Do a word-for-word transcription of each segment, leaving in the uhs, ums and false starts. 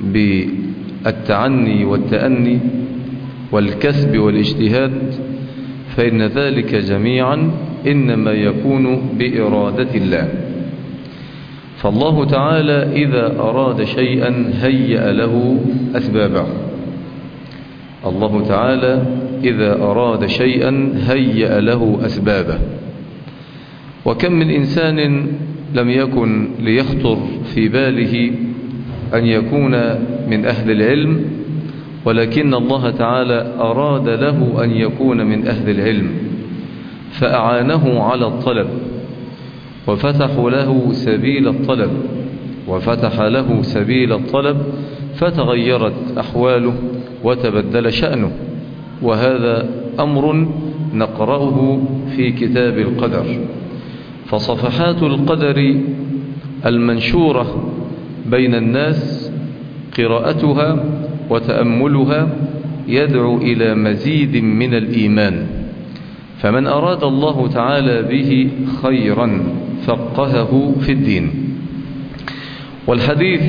بالتعني والتأني والكسب والاجتهاد، فإن ذلك جميعا إنما يكون بإرادة الله. فالله تعالى إذا أراد شيئا هيأ له أسبابه. الله تعالى إذا أراد شيئا هيأ له أسبابه. وكم من إنسان لم يكن ليخطر في باله أن يكون من أهل العلم، ولكن الله تعالى أراد له أن يكون من أهل العلم فأعانه على الطلب، وفتحوا له سبيل الطلب وفتح له سبيل الطلب فتغيرت أحواله وتبدل شأنه. وهذا أمر نقرأه في كتاب القدر. فصفحات القدر المنشورة بين الناس قراءتها وتأملها يدعو إلى مزيد من الإيمان. فمن أراد الله تعالى به خيرا فقهه في الدين. والحديث: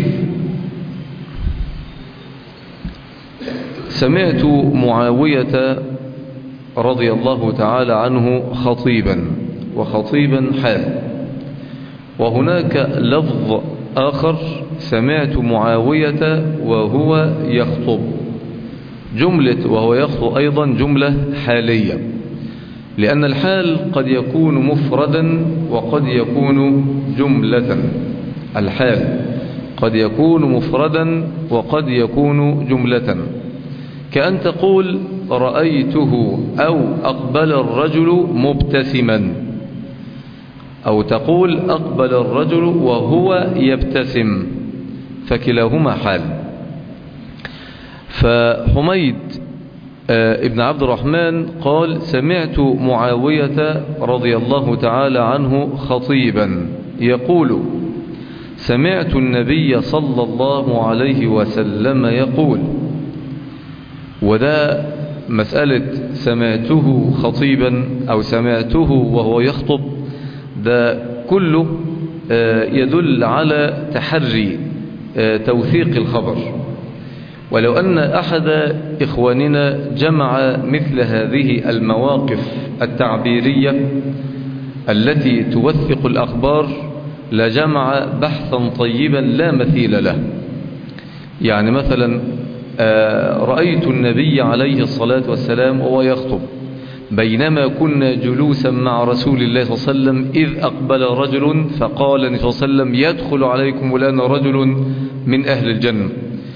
سمعت معاوية رضي الله تعالى عنه خطيبا، وخطيبا حال. وهناك لفظ آخر: سمعت معاوية وهو يخطب. جملة وهو يخطب أيضا جملة حالية، لأن الحال قد يكون مفردا وقد يكون جملة. الحال قد يكون مفردا وقد يكون جملة، كأن تقول: رأيته، أو أقبل الرجل مبتسما، أو تقول: أقبل الرجل وهو يبتسم، فكلاهما حال. فحميد ابن عبد الرحمن قال: سمعت معاوية رضي الله تعالى عنه خطيبا يقول: سمعت النبي صلى الله عليه وسلم يقول. وده مسألة سمعته خطيبا أو سمعته وهو يخطب، ده كله يدل على تحري توثيق الخبر. ولو أن أحد إخواننا جمع مثل هذه المواقف التعبيرية التي توثق الأخبار لجمع بحثا طيبا لا مثيل له. يعني مثلا رأيت النبي عليه الصلاة والسلام وهو يخطب، بينما كنا جلوسا مع رسول الله صلى الله عليه وسلم إذ أقبل رجل فقال النبي صلى الله عليه وسلم: يدخل عليكم الآن رجل من أهل الجنة.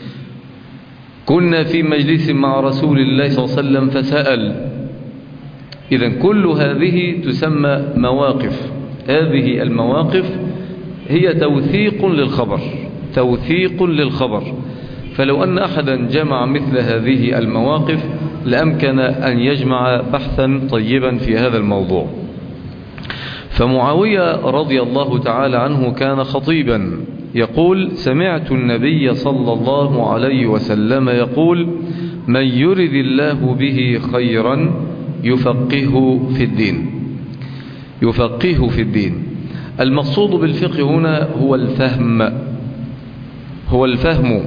كنا في مجلس مع رسول الله صلى الله عليه وسلم فسأل. إذن كل هذه تسمى مواقف. هذه المواقف هي توثيق للخبر، توثيق للخبر. فلو أن أحدا جمع مثل هذه المواقف لأمكن أن يجمع بحثا طيبا في هذا الموضوع. فمعاوية رضي الله تعالى عنه كان خطيبا يقول: سمعت النبي صلى الله عليه وسلم يقول: من يرد الله به خيرا يفقهه في الدين. يفقهه في الدين. المقصود بالفقه هنا هو الفهم، هو الفهم.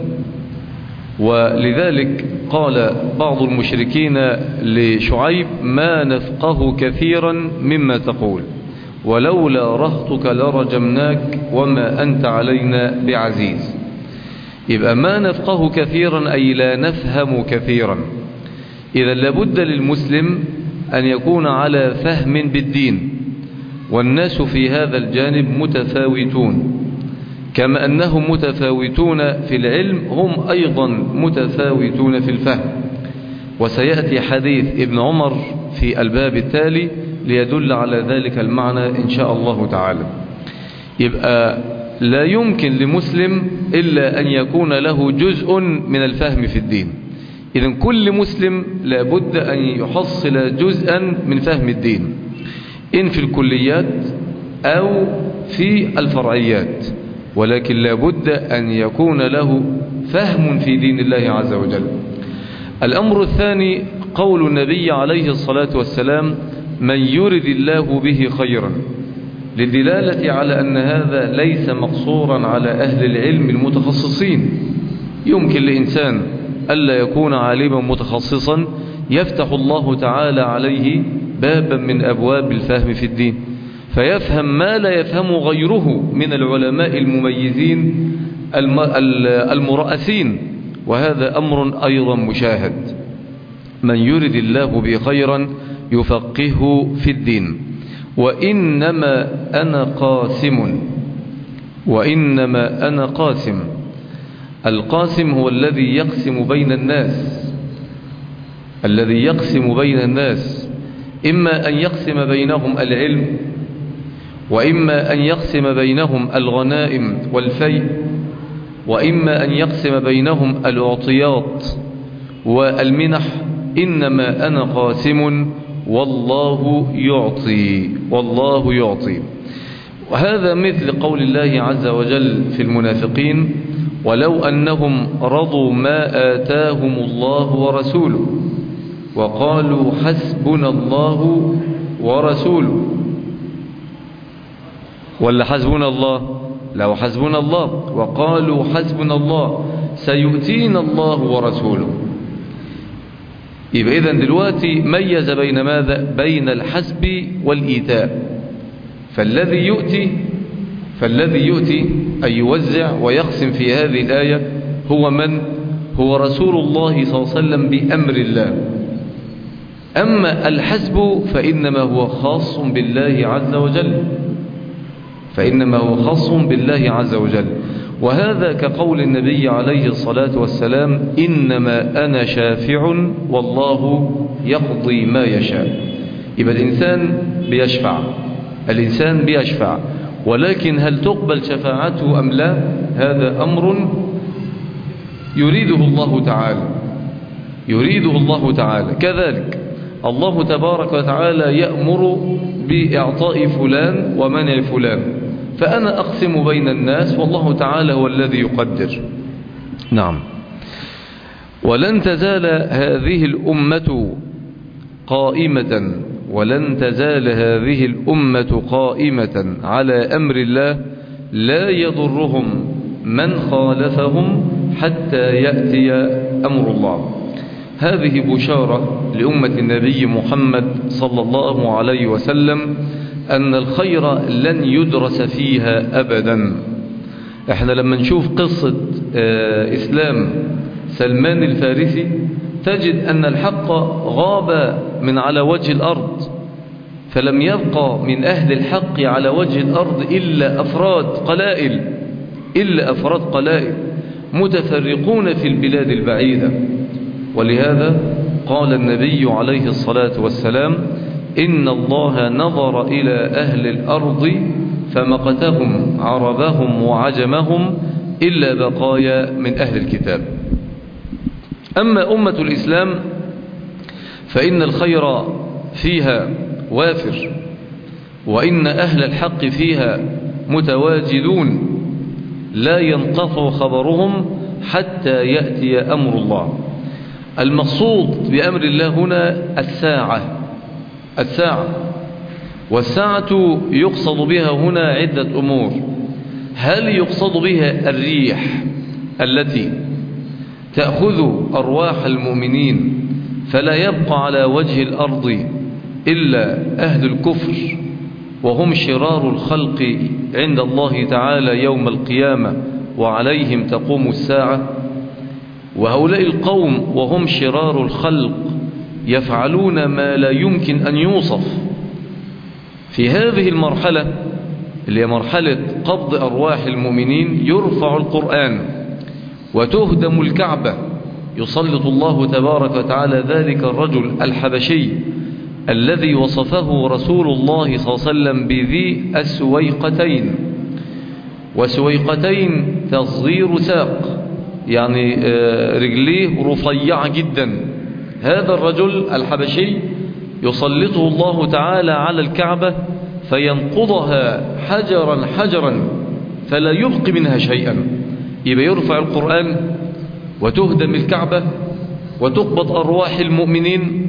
ولذلك قال بعض المشركين لشعيب: ما نفقه كثيرا مما تقول، ولولا رهطك لرجمناك وما أنت علينا بعزيز. يبقى ما نفقه كثيرا أي لا نفهم كثيرا. إذا لابد للمسلم أن يكون على فهم بالدين، والناس في هذا الجانب متفاوتون، كما أنهم متفاوتون في العلم هم أيضا متفاوتون في الفهم. وسيأتي حديث ابن عمر في الباب التالي ليدل على ذلك المعنى إن شاء الله تعالى. يبقى لا يمكن لمسلم إلا أن يكون له جزء من الفهم في الدين. إذن كل مسلم لابد أن يحصل جزءا من فهم الدين، إن في الكليات أو في الفرعيات، ولكن لابد أن يكون له فهم في دين الله عز وجل. الأمر الثاني قول النبي عليه الصلاة والسلام: من يرد الله به خيرا، للدلالة على أن هذا ليس مقصورا على أهل العلم المتخصصين، يمكن لإنسان ألا يكون عالما متخصصا يفتح الله تعالى عليه بابا من أبواب الفهم في الدين، فيفهم ما لا يفهم غيره من العلماء المميزين المرأسين، وهذا أمر أيضا مشاهد. من يرد الله به خيرا يفقهه في الدين. وإنما أنا قاسم وإنما أنا قاسم القاسم هو الذي يقسم بين الناس الذي يقسم بين الناس إما أن يقسم بينهم العلم، وإما أن يقسم بينهم الغنائم والفيء، وإما أن يقسم بينهم العطيات والمنح. إنما أنا قاسم والله يعطي والله يعطي. وهذا مثل قول الله عز وجل في المنافقين: ولو أنهم رضوا ما آتاهم الله ورسوله وقالوا حسبنا الله ورسوله. ولا حسبنا الله؟ لو حسبنا الله. وقالوا حسبنا الله سيؤتينا الله ورسوله. يبقى إذن دلوقتي ميز بين ماذا؟ بين الحسب والإيتاء. فالذي يؤتي فالذي يؤتي أي يوزع ويقسم في هذه الآية هو من؟ هو رسول الله صلى الله عليه وسلم بأمر الله. أما الحسب فإنما هو خاص بالله عز وجل فإنما هو خاص بالله عز وجل. وهذا كقول النبي عليه الصلاة والسلام: إنما أنا شافع والله يقضي ما يشاء. يبقى الإنسان بيشفع الإنسان بيشفع ولكن هل تقبل شفاعته أم لا؟ هذا أمر يريده الله تعالى يريده الله تعالى. كذلك الله تبارك وتعالى يأمر بإعطاء فلان ومنع فلان، فأنا أقسم بين الناس والله تعالى هو الذي يقدر. نعم. ولن تزال هذه الأمة قائمة ولن تزال هذه الأمة قائمة على أمر الله لا يضرهم من خالفهم حتى يأتي أمر الله. هذه بشارة لأمة النبي محمد صلى الله عليه وسلم أن الخير لن يدرس فيها أبدا. احنا لما نشوف قصة إسلام سلمان الفارسي تجد أن الحق غاب من على وجه الأرض، فلم يبقى من أهل الحق على وجه الأرض إلا أفراد قلائل إلا أفراد قلائل متفرقون في البلاد البعيدة. ولهذا قال النبي عليه الصلاة والسلام: إن الله نظر إلى أهل الأرض فمقتهم عربهم وعجمهم إلا بقايا من أهل الكتاب. أما أمة الإسلام فإن الخير فيها وافر، وإن أهل الحق فيها متواجدون لا ينقطع خبرهم حتى يأتي أمر الله. المقصود بأمر الله هنا الساعة الساعة والساعة يقصد بها هنا عدة أمور. هل يقصد بها الريح التي تأخذ أرواح المؤمنين فلا يبقى على وجه الأرض إلا أهل الكفر وهم شرار الخلق عند الله تعالى يوم القيامة وعليهم تقوم الساعة؟ وهؤلاء القوم وهم شرار الخلق يفعلون ما لا يمكن أن يوصف. في هذه المرحلة اللي هي مرحلة قبض أرواح المؤمنين يرفع القرآن وتهدم الكعبة، يسلط الله تبارك وتعالى ذلك الرجل الحبشي الذي وصفه رسول الله صلى الله عليه وسلم بذي السويقتين، وسويقتين تصغير ساق، يعني رجليه رفيعة جدا. هذا الرجل الحبشي يسلطه الله تعالى على الكعبة فينقضها حجرا حجرا فلا يبقي منها شيئا. يبقى يرفع القرآن وتهدم الكعبة وتقبض أرواح المؤمنين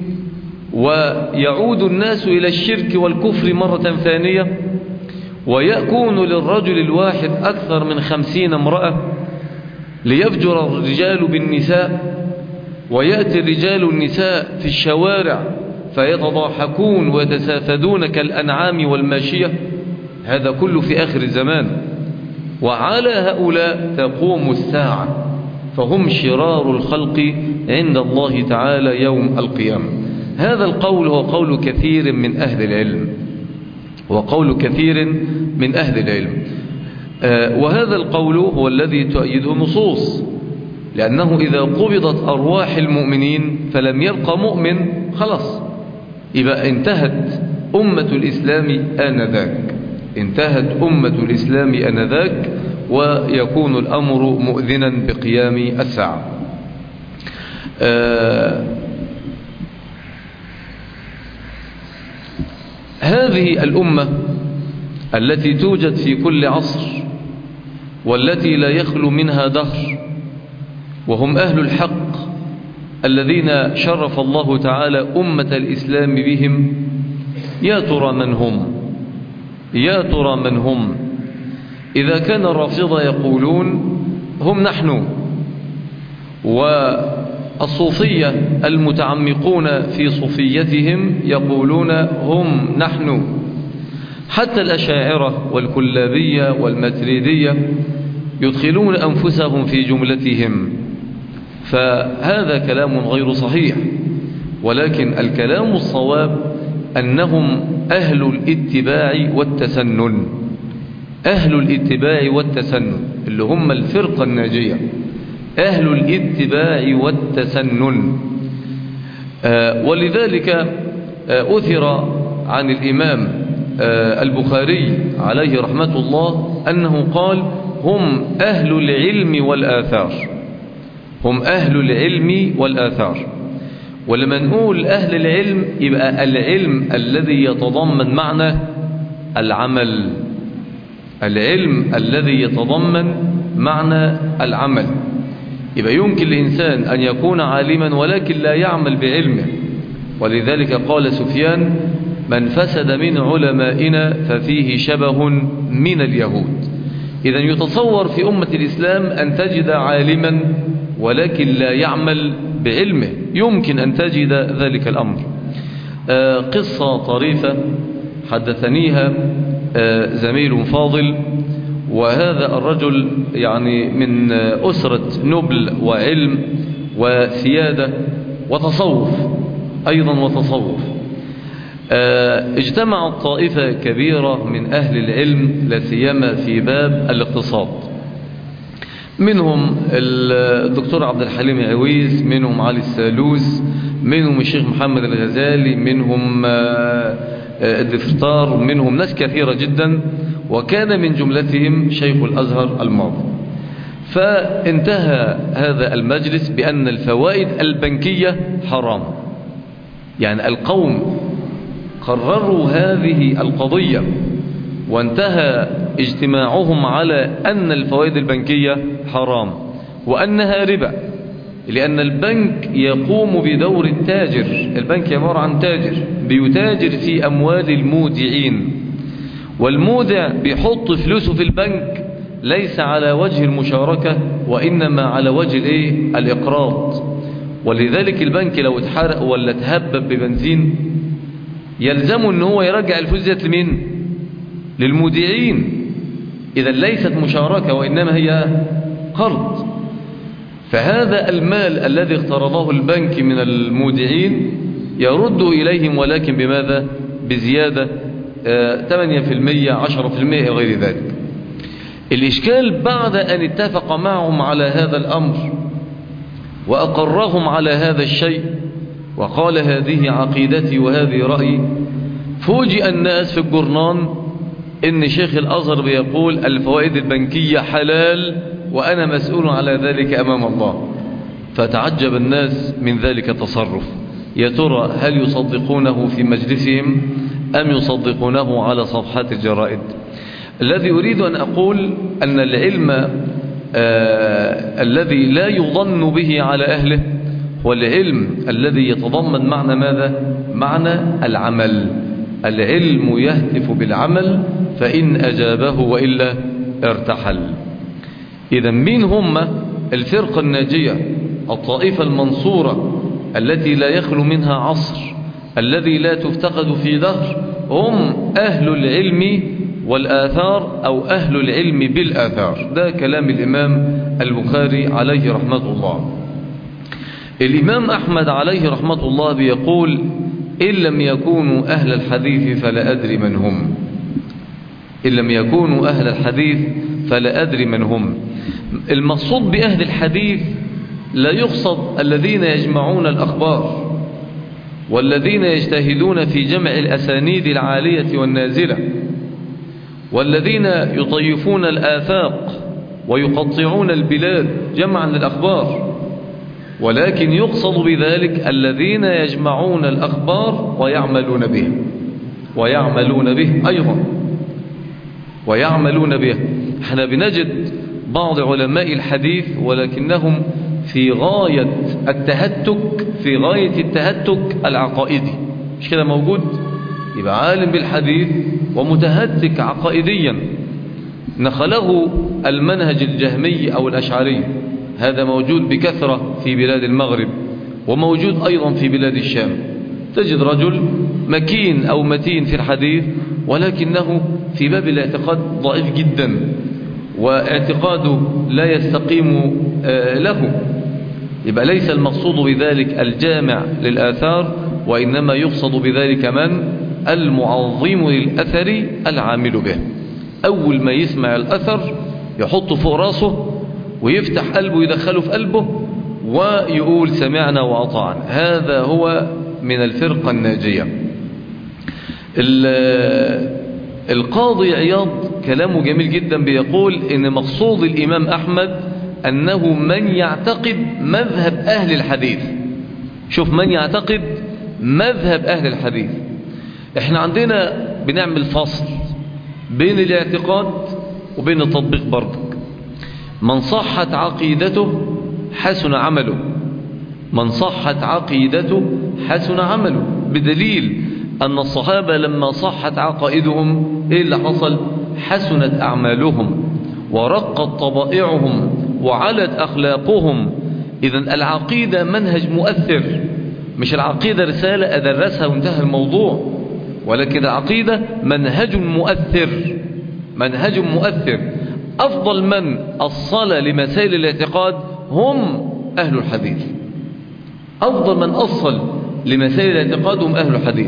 ويعود الناس إلى الشرك والكفر مرة ثانية، ويكون للرجل الواحد أكثر من خمسين امرأة ليفجر الرجال بالنساء، ويأتي الرجال النساء في الشوارع فيتضاحكون ويتسافدون كالأنعام والماشية. هذا كله في آخر الزمان، وعلى هؤلاء تقوم الساعة، فهم شرار الخلق عند الله تعالى يوم القيامة. هذا القول هو قول كثير من أهل العلم، وقول كثير من أهل العلم آه وهذا القول هو الذي تؤيده النصوص، لأنه إذا قبضت أرواح المؤمنين فلم يبقى مؤمن، خلاص يبقى انتهت أمة الإسلام آنذاك، انتهت أمة الإسلام آنذاك، ويكون الأمر مؤذنا بقيام الساعة. آه هذه الأمة التي توجد في كل عصر والتي لا يخلو منها دهر، وهم أهل الحق الذين شرف الله تعالى أمة الإسلام بهم، يا ترى من هم؟ يا ترى من هم؟ إذا كان الرافضة يقولون هم نحن، والصوفية المتعمقون في صوفيتهم يقولون هم نحن، حتى الأشاعرة والكلابية والماتريدية يدخلون أنفسهم في جملتهم، فهذا كلام غير صحيح. ولكن الكلام الصواب أنهم أهل الاتباع والتسنن، أهل الاتباع والتسنن اللي هم الفرقة الناجية، أهل الاتباع والتسنن. آه ولذلك آه أثر عن الإمام آه البخاري عليه رحمة الله أنه قال هم أهل العلم والآثار، هم أهل العلم والآثار. ولما نقول أهل العلم يبقى العلم الذي يتضمن معنى العمل، العلم الذي يتضمن معنى العمل. يبقى يمكن للإنسان أن يكون عالما ولكن لا يعمل بعلمه، ولذلك قال سفيان من فسد من علمائنا ففيه شبه من اليهود. إذا يتصور في أمة الإسلام أن تجد عالما ولكن لا يعمل بعلمه، يمكن أن تجد ذلك الأمر. آه قصة طريفة حدثنيها آه زميل فاضل، وهذا الرجل يعني من أسرة نبل وعلم وسيادة وتصوف أيضا وتصوف. آه اجتمعت طائفة كبيرة من أهل العلم لا سيما في باب الاقتصاد، منهم الدكتور عبد الحليم عويس، منهم علي السالوس، منهم الشيخ محمد الغزالي، منهم الدفتار، منهم ناس كثيرة جدا، وكان من جملتهم شيخ الأزهر الماضي. فانتهى هذا المجلس بأن الفوائد البنكية حرام، يعني القوم قرروا هذه القضية، وانتهى اجتماعهم على أن الفوائد البنكية حرام وأنها ربا، لأن البنك يقوم بدور التاجر، البنك عبارة عن تاجر بيتاجر في أموال المودعين، والمودع بيحط فلوسه في البنك ليس على وجه المشاركة وإنما على وجه الايه الإقراض. ولذلك البنك لو اتحرق ولا اتهبب ببنزين يلزمه ان هو يرجع الفلوس ديت لمين؟ للمودعين. إذا ليست مشاركة وإنما هي قرض. فهذا المال الذي اقترضه البنك من المودعين يرد إليهم، ولكن بماذا؟ بزيادة ثمانية بالمئة عشرة بالمئة غير ذلك. الإشكال بعد أن اتفق معهم على هذا الأمر وأقرهم على هذا الشيء وقال هذه عقيدتي وهذه رأيي، فوجئ الناس في الجرنان إن شيخ الأزهر بيقول الفوائد البنكية حلال وأنا مسؤول على ذلك أمام الله. فتعجب الناس من ذلك التصرف. يا ترى هل يصدقونه في مجلسهم أم يصدقونه على صفحات الجرائد؟ الذي أريد أن أقول أن العلم آه الذي لا يظن به على أهله هو العلم الذي يتضمن معنى ماذا؟ معنى العمل. العلم يهتف بالعمل فإن أجابه وإلا ارتحل. إذا مين هم الفرقة الناجية، الطائفة المنصورة التي لا يخلو منها عصر، الذي لا تفتقد في دهر، هم أهل العلم والآثار أو أهل العلم بالآثار. ده كلام الإمام البخاري عليه رحمة الله. الإمام أحمد عليه رحمة الله بيقول: إن لم يكونوا أهل الحديث فلا أدري من هم. إن لم يكونوا أهل الحديث فلا أدري من هم. المقصود بأهل الحديث لا يقصد الذين يجمعون الأخبار والذين يجتهدون في جمع الأسانيد العالية والنازلة والذين يطيفون الآفاق ويقطعون البلاد جمعا للأخبار، ولكن يقصد بذلك الذين يجمعون الأخبار ويعملون به ويعملون به أيضا ويعملون به. احنا بنجد بعض علماء الحديث ولكنهم في غاية التهتك في غاية التهتك العقائدي، مش كده موجود؟ يبقى عالم بالحديث ومتهتك عقائديا، نخله المنهج الجهمي أو الأشعري، هذا موجود بكثرة في بلاد المغرب وموجود أيضا في بلاد الشام. تجد رجل مكين أو متين في الحديث ولكنه في باب الاعتقاد ضعيف جدا، واعتقاده لا يستقيم له. يبقى ليس المقصود بذلك الجامع للآثار، وإنما يقصد بذلك من؟ المعظم للأثر العامل به. أول ما يسمع الأثر يحطه فوق راسه ويفتح قلبه يدخله في قلبه ويقول سمعنا وأطعنا. هذا هو من الفرقة الناجية. القاضي عياض كلامه جميل جدا، بيقول إن مقصود الإمام أحمد أنه من يعتقد مذهب أهل الحديث. شوف، من يعتقد مذهب أهل الحديث. احنا عندنا بنعمل فصل بين الاعتقاد وبين التطبيق برضك. من صحت عقيدته حسن عمله، من صحت عقيدته حسن عمله، بدليل أن الصحابة لما صحت عقائدهم إيه اللي حصل؟ حسنت أعمالهم ورقت طبائعهم وعلت أخلاقهم. إذن العقيدة منهج مؤثر، مش العقيدة رسالة أدرسها وانتهى الموضوع، ولكن العقيدة منهج مؤثر، منهج مؤثر. أفضل من أصل لمسائل الاعتقاد هم أهل الحديث، أفضل من أصل لمسائل الاعتقاد هم أهل الحديث.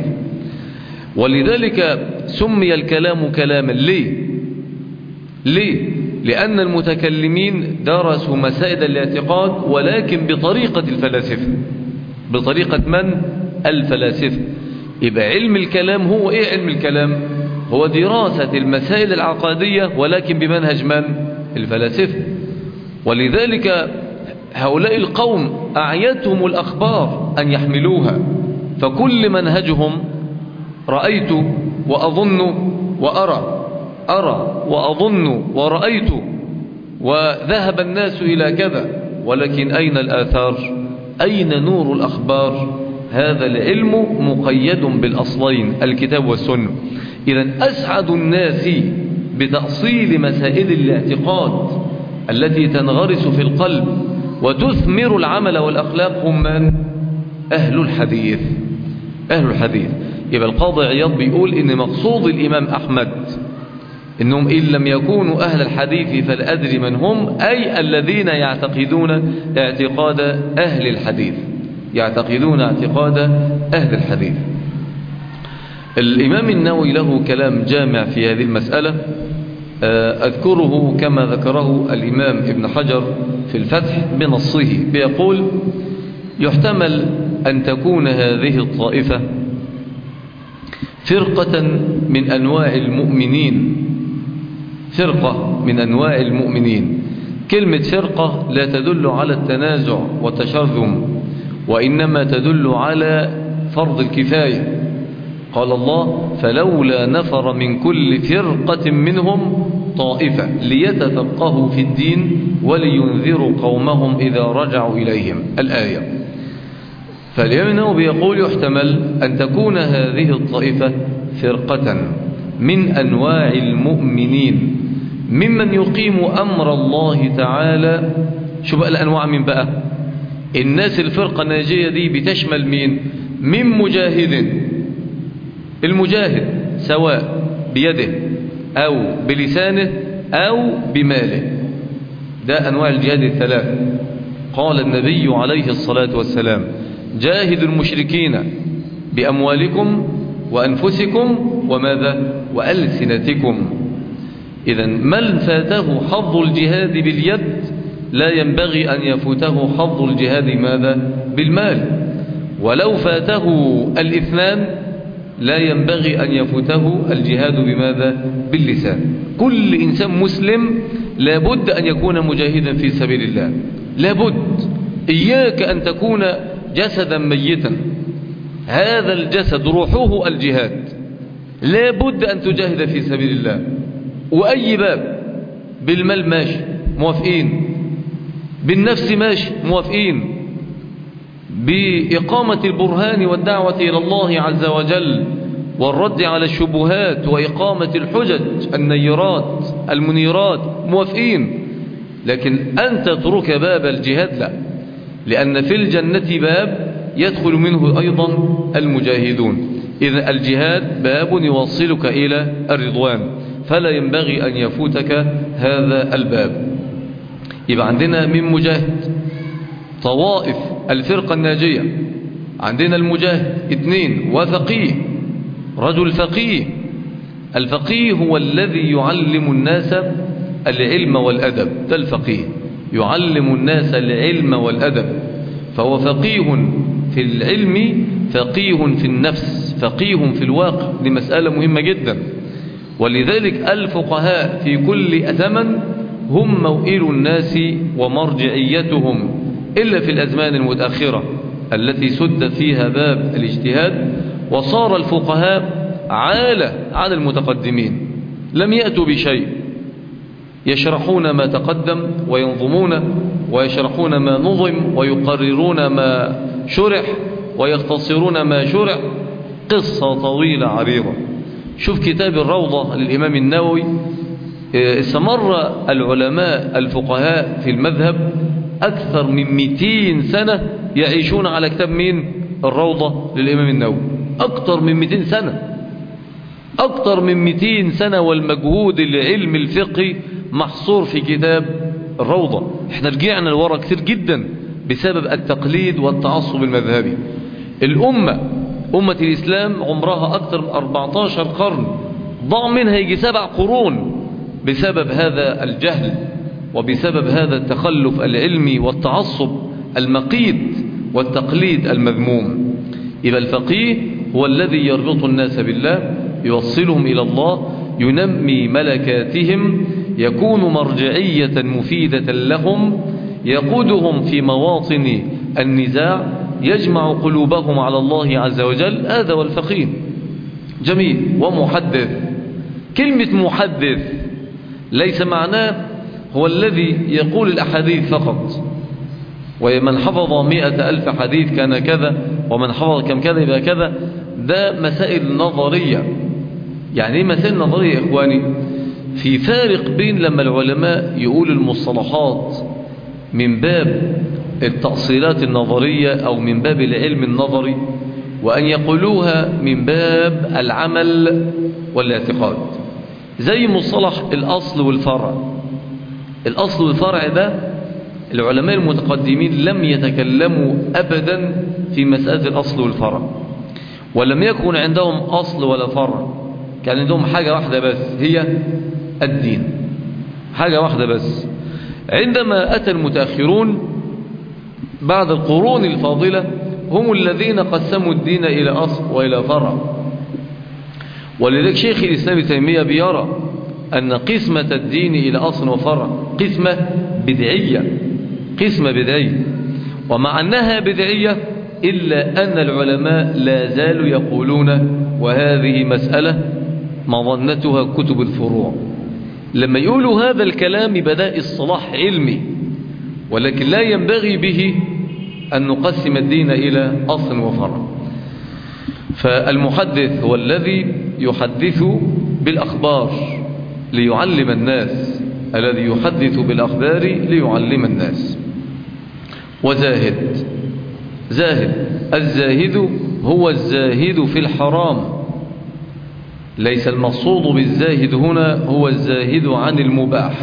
ولذلك سمي الكلام كلاما. ليه؟ ليه؟ لأن المتكلمين درسوا مسائل الاعتقاد ولكن بطريقة الفلاسفة، بطريقة من؟ الفلاسفة. يبقى علم الكلام هو إيه؟ علم الكلام هو دراسة المسائل العقادية ولكن بمنهج من؟ الفلاسفة. ولذلك هؤلاء القوم أعيتهم الأخبار أن يحملوها، فكل منهجهم رأيت وأظن وأرى، أرى وأظن ورأيت، وذهب الناس إلى كذا. ولكن أين الآثار؟ أين نور الأخبار؟ هذا العلم مقيد بالأصلين الكتاب والسنة. إذن أسعد الناس بتأصيل مسائل الاعتقاد التي تنغرس في القلب وتثمر العمل والأخلاق هم من؟ أهل الحديث، أهل الحديث. يبقى القاضي عياض بيقول إن مقصود الإمام أحمد إنهم إن لم يكونوا أهل الحديث فلأدري من هم، أي الذين يعتقدون اعتقاد أهل الحديث، يعتقدون اعتقاد أهل الحديث. الإمام النووي له كلام جامع في هذه المسألة، أذكره كما ذكره الإمام ابن حجر في الفتح بنصه، بيقول: يحتمل أن تكون هذه الطائفة فرقة من أنواع المؤمنين، فرقة من أنواع المؤمنين. كلمة فرقة لا تدل على التنازع والتشرذم، وإنما تدل على فرض الكفاية. قال الله: فلولا نفر من كل فرقة منهم طائفة ليتفقهوا في الدين ولينذروا قومهم إذا رجعوا إليهم، الآية. فالإمام النووي يقول يحتمل أن تكون هذه الطائفة فرقة من أنواع المؤمنين ممن يقيم أمر الله تعالى شو بقى الأنواع؟ من بقى الناس الفرقة الناجية دي بتشمل مين؟ من مجاهد، المجاهد سواء بيده أو بلسانه أو بماله، ده أنواع الجهاد الثلاث. قال النبي عليه الصلاة والسلام: جاهدوا المشركين بأموالكم وأنفسكم وماذا؟ وألسنتكم. إذن من فاته حظ الجهاد باليد لا ينبغي أن يفوته حظ الجهاد ماذا؟ بالمال. ولو فاته الاثنان لا ينبغي أن يفوته الجهاد بماذا؟ باللسان. كل إنسان مسلم لابد أن يكون مجاهدا في سبيل الله، لابد. إياك أن تكون جسدا ميتا، هذا الجسد روحه الجهاد، لابد أن تجاهد في سبيل الله. وأي باب، بالمال ماشي موافقين، بالنفس ماشي موافقين، بإقامة البرهان والدعوة إلى الله عز وجل والرد على الشبهات وإقامة الحجج النيرات المنيرات موافقين. لكن أن تترك باب الجهاد لا، لأن في الجنة باب يدخل منه أيضا المجاهدون. إذا الجهاد باب يوصلك إلى الرضوان، فلا ينبغي أن يفوتك هذا الباب. يبقى عندنا من مجاهد طوائف الفرقة الناجية، عندنا المجاهد اثنين، وفقيه، رجل فقيه. الفقيه هو الذي يعلم الناس العلم والأدب، ده الفقيه، يعلم الناس العلم والأدب. فهو فقيه في العلم، فقيه في النفس، فقيه في الواقع. دي مسألة مهمة جدا. ولذلك الفقهاء في كل زمن هم موئل الناس ومرجعيتهم، إلا في الأزمان المتأخرة التي سد فيها باب الاجتهاد وصار الفقهاء عالة على المتقدمين، لم يأتوا بشيء، يشرحون ما تقدم وينظمون، ويشرحون ما نظم، ويقررون ما شرح، ويختصرون ما شرح. قصة طويلة عريضة. شوف كتاب الروضة للإمام النووي، استمر العلماء الفقهاء في المذهب أكثر من مئتين سنة يعيشون على كتاب مين؟ الروضة للإمام النووي. أكثر من مئتين سنة، أكثر من مئتين سنة، والمجهود العلم الفقهي محصور في كتاب الروضة. احنا رجعنا لورا كثير جدا بسبب التقليد والتعصب المذهبي. الأمة أمة الإسلام عمرها أكثر من أربعة عشر قرن، ضاع منها يجي سبع قرون بسبب هذا الجهل وبسبب هذا التخلف العلمي والتعصب المقيت والتقليد المذموم. يبقى الفقيه هو الذي يربط الناس بالله، يوصلهم إلى الله، ينمي ملكاتهم، يكون مرجعية مفيدة لهم، يقودهم في مواطن النزاع، يجمع قلوبهم على الله عز وجل. هذا هو الفقيه. جميل. ومحدث، كلمة محدث ليس معناه هو الذي يقول الأحاديث فقط، ومن حفظ مئة ألف حديث كان كذا، ومن حفظ كم كذا يبقى كذا. ده مسائل نظرية. يعني ايه مسائل نظرية يا إخواني؟ في فارق بين لما العلماء يقول المصطلحات من باب التأصيلات النظرية أو من باب العلم النظري، وأن يقولوها من باب العمل والاعتقاد. زي مصطلح الأصل والفرع. الأصل والفرع ده العلماء المتقدمين لم يتكلموا أبدا في مسألة الأصل والفرع، ولم يكن عندهم أصل ولا فرع، كان عندهم حاجة واحدة بس، هي الدين. حاجة واحدة بس. عندما أتى المتأخرون بعد القرون الفاضلة هم الذين قسموا الدين إلى أصل وإلى فرع. ولذلك شيخ الإسلام ابن تيمية بيرى أن قسمة الدين إلى أصل وفرع قسمة بدعية، قسمة بدعية. ومع أنها بدعية إلا أن العلماء لا زالوا يقولون، وهذه مسألة مظنتها كتب الفروع، لما يقولوا هذا الكلام بداء الصلاح علمي، ولكن لا ينبغي به أن نقسم الدين إلى أصل وفرع. فالمحدث هو الذي يحدث بالأخبار ليعلم الناس، الذي يحدث بالأخبار ليعلم الناس. وزاهد. زاهد، الزاهد هو الزاهد في الحرام، ليس المقصود بالزاهد هنا هو الزاهد عن المباح،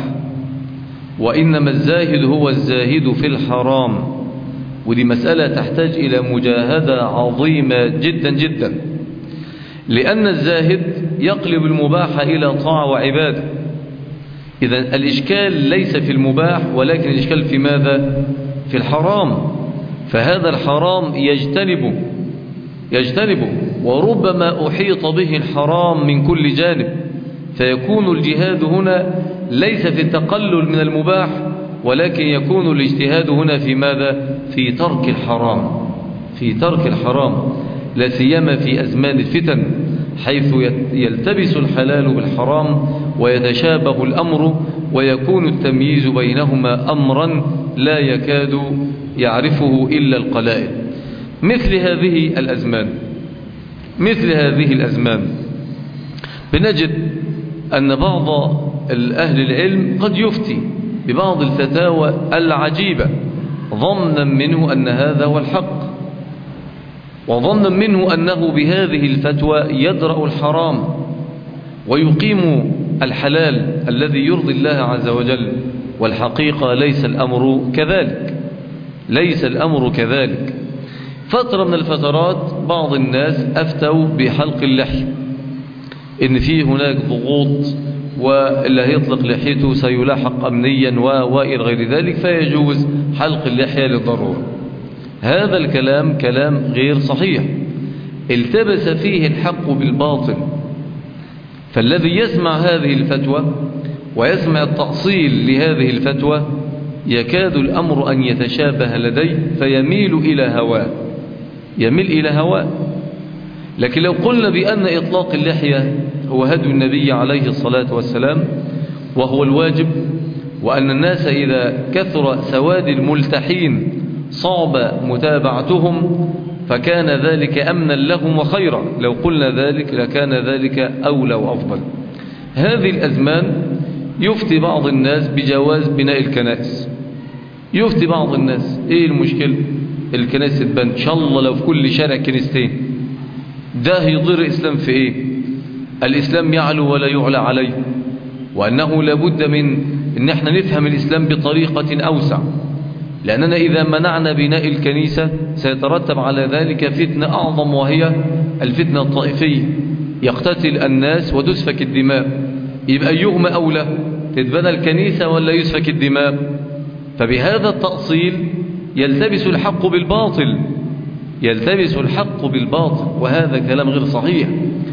وإنما الزاهد هو الزاهد في الحرام. ودي مسألة تحتاج إلى مجاهدة عظيمة جدا جدا، لأن الزاهد يقلب المباح إلى طاعة وعبادة. إذن الإشكال ليس في المباح، ولكن الإشكال في ماذا؟ في الحرام. فهذا الحرام يجتنبه يجتنبه وربما أحيط به الحرام من كل جانب، فيكون الجهاد هنا ليس في التقلل من المباح، ولكن يكون الاجتهاد هنا في ماذا؟ في ترك الحرام، في ترك الحرام، لا سيما في أزمان الفتن، حيث يلتبس الحلال بالحرام ويتشابه الأمر، ويكون التمييز بينهما أمرا لا يكاد يعرفه إلا القلائل. مثل هذه الأزمان مثل هذه الأزمان بنجد أن بعض أهل العلم قد يفتي ببعض الفتاوى العجيبة ظنا منه أن هذا هو الحق، وظنا منه أنه بهذه الفتوى يدرأ الحرام ويقيم الحلال الذي يرضي الله عز وجل. والحقيقة ليس الأمر كذلك، ليس الأمر كذلك. فترة من الفترات بعض الناس أفتوا بحلق اللحية، إن فيه هناك ضغوط، واللي هيطلق لحيته سيلاحق أمنيا وإلى غير ذلك، فيجوز حلق اللحية للضرورة. هذا الكلام كلام غير صحيح، التبس فيه الحق بالباطل. فالذي يسمع هذه الفتوى ويسمع التأصيل لهذه الفتوى يكاد الأمر أن يتشابه لديه فيميل إلى هواه يميل إلى هواه لكن لو قلنا بأن إطلاق اللحية هو هدي النبي عليه الصلاة والسلام وهو الواجب، وأن الناس إذا كثر سواد الملتحين صعب متابعتهم فكان ذلك أمنا لهم وخيرا، لو قلنا ذلك لكان ذلك أولى وأفضل. هذه الأزمان يفتي بعض الناس بجواز بناء الكنائس، يفتي بعض الناس إيه المشكلة؟ الكنائس تبان إن شاء الله لو في كل شارع كنيستين، ده يضر الإسلام في إيه؟ الإسلام يعلو ولا يعلى عليه، وأنه لابد من أن احنا نفهم الإسلام بطريقة أوسع، لأننا إذا منعنا بناء الكنيسة سيترتب على ذلك فتنة أعظم، وهي الفتنة الطائفية، يقتتل الناس وتسفك الدماء. يبقى أيهما أولى، تتبنى الكنيسة ولا يسفك الدماء؟ فبهذا التأصيل يلتبس الحق بالباطل يلتبس الحق بالباطل وهذا كلام غير صحيح،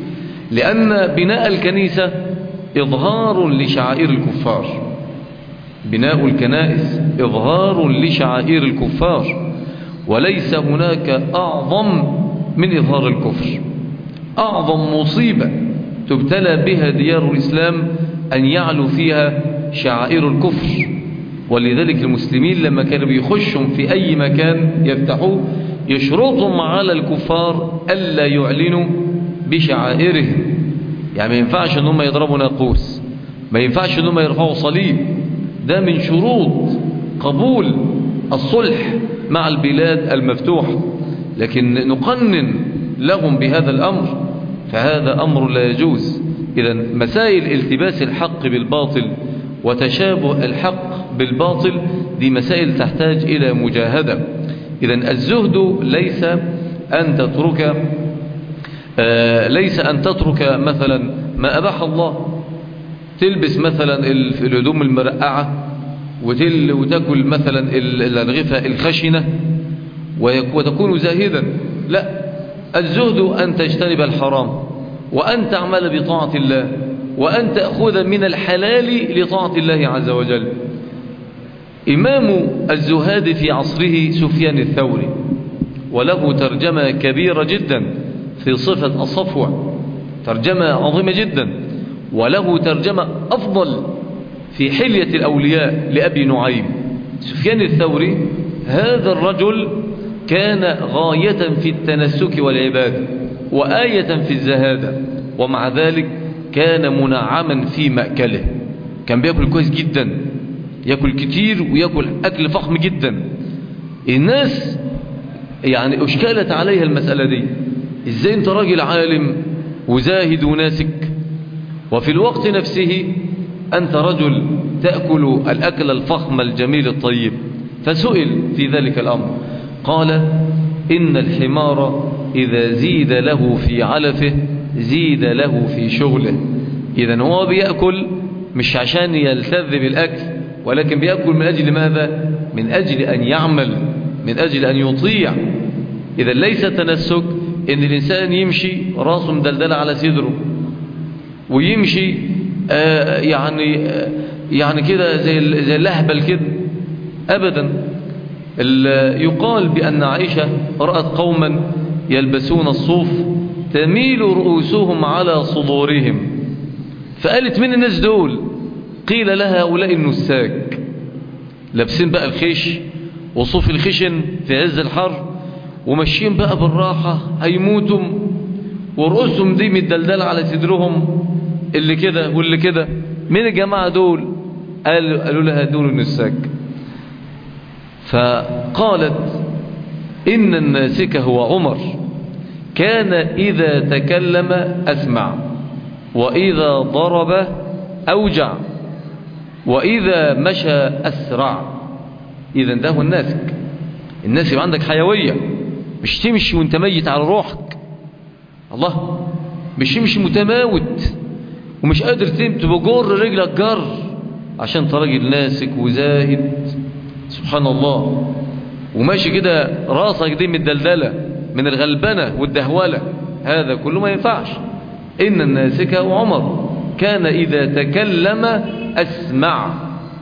لأن بناء الكنيسة إظهار لشعائر الكفار، بناء الكنائس إظهار لشعائر الكفار، وليس هناك أعظم من إظهار الكفر. أعظم مصيبة تبتلى بها ديار الإسلام أن يعلو فيها شعائر الكفر. ولذلك المسلمين لما كانوا بيخشوا في أي مكان يفتحوه يشرطهم على الكفار ألا يعلنوا بشعائرهم، يعني ما ينفعش أنهم يضربوا ناقوس، ما ينفعش أنهم يرفعوا صليب، ده من شروط قبول الصلح مع البلاد المفتوحة. لكن نقنن لهم بهذا الأمر فهذا أمر لا يجوز. إذن مسائل التباس الحق بالباطل وتشابه الحق بالباطل دي مسائل تحتاج إلى مجاهدة. إذن الزهد ليس أن تترك آه ليس أن تترك مثلا ما أباح الله، تلبس مثلا الهدوم المرقعة وتل وتأكل مثلا الرغفة الخشنة وتكون زاهدا، لا، الزهد أن تجتنب الحرام وأن تعمل بطاعة الله وأن تأخذ من الحلال لطاعة الله عز وجل. إمام الزهاد في عصره سفيان الثوري، وله ترجمة كبيرة جدا في صفة الصفوة، ترجمة عظيمة جدا، وله ترجمة أفضل في حلية الأولياء لأبي نعيم. سفيان الثوري هذا الرجل كان غاية في التنسك والعبادة وآية في الزهادة، ومع ذلك كان منعما في مأكله، كان بيأكل كويس جدا، يأكل كتير ويأكل أكل فخم جدا. الناس يعني أشكالت عليها المسألة دي، إزاي أنت راجل عالم وزاهد وناسك وفي الوقت نفسه أنت رجل تأكل الأكل الفخم الجميل الطيب؟ فسئل في ذلك الأمر قال إن الحمار إذا زيد له في علفه زيد له في شغله. إذن هو بيأكل مش عشان يلتذ بالأكل، ولكن بيأكل من أجل ماذا؟ من أجل أن يعمل، من أجل أن يطيع. إذا ليس تنسك إن الإنسان يمشي راسه مدلدل على صدره ويمشي آه يعني آه يعني كده زي زي اللهبل كده أبدا. يقال بأن عائشة رأت قوما يلبسون الصوف تميل رؤوسهم على صدورهم، فقالت من الناس دول؟ قيل لها هؤلاء النساك، لابسين بقى الخيش وصوف الخشن في عز الحر وماشيين بقى بالراحة هيموتوا ورؤوسهم دي متدلدلة على صدرهم اللي كده واللي كده. من الجماعة دول؟ قالوا, قالوا لها دول النساك. فقالت إن الناسك هو عمر، كان إذا تكلم أسمع، وإذا ضرب أوجع، وإذا مشى أسرع. إذا ده هو الناسك. الناس يبقى عندك حيوية، مش تمشي وانت ميت على روحك، الله، مش تمشي متماوت ومش قادر تبقى جر رجلك جر عشان تراجل ناسك وزاهد سبحان الله، وماشي كده راسك دي متدلدلة من الغلبنة والدهولة. هذا كله ما ينفعش. إن الناسك وعمر كان إذا تكلم أسمع،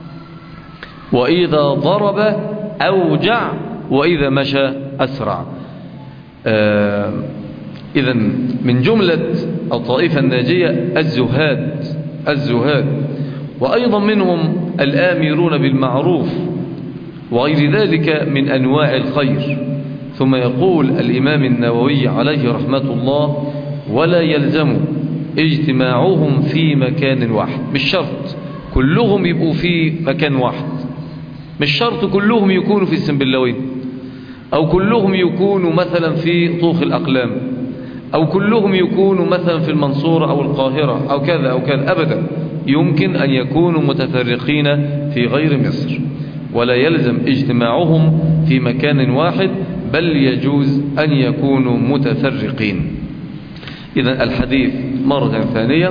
وإذا ضرب أوجع، وإذا مشى أسرع. آه إذا من جملة الطائفة الناجية الزهاد الزهاد وأيضا منهم الآمرون بالمعروف وغير ذلك من أنواع الخير. ثم يقول الإمام النووي عليه رحمة الله: ولا يلزم اجتماعهم في مكان واحد. مش شرط كلهم يبقوا في مكان واحد، مش شرط كلهم يكونوا في السنبلاوين، أو كلهم يكونوا مثلا في طوخ الأقلام، أو كلهم يكونوا مثلا في المنصورة أو القاهرة أو كذا أو كذا، أبدا. يمكن أن يكونوا متفرقين في غير مصر. ولا يلزم اجتماعهم في مكان واحد، بل يجوز أن يكونوا متفرقين. إذن الحديث مرة ثانية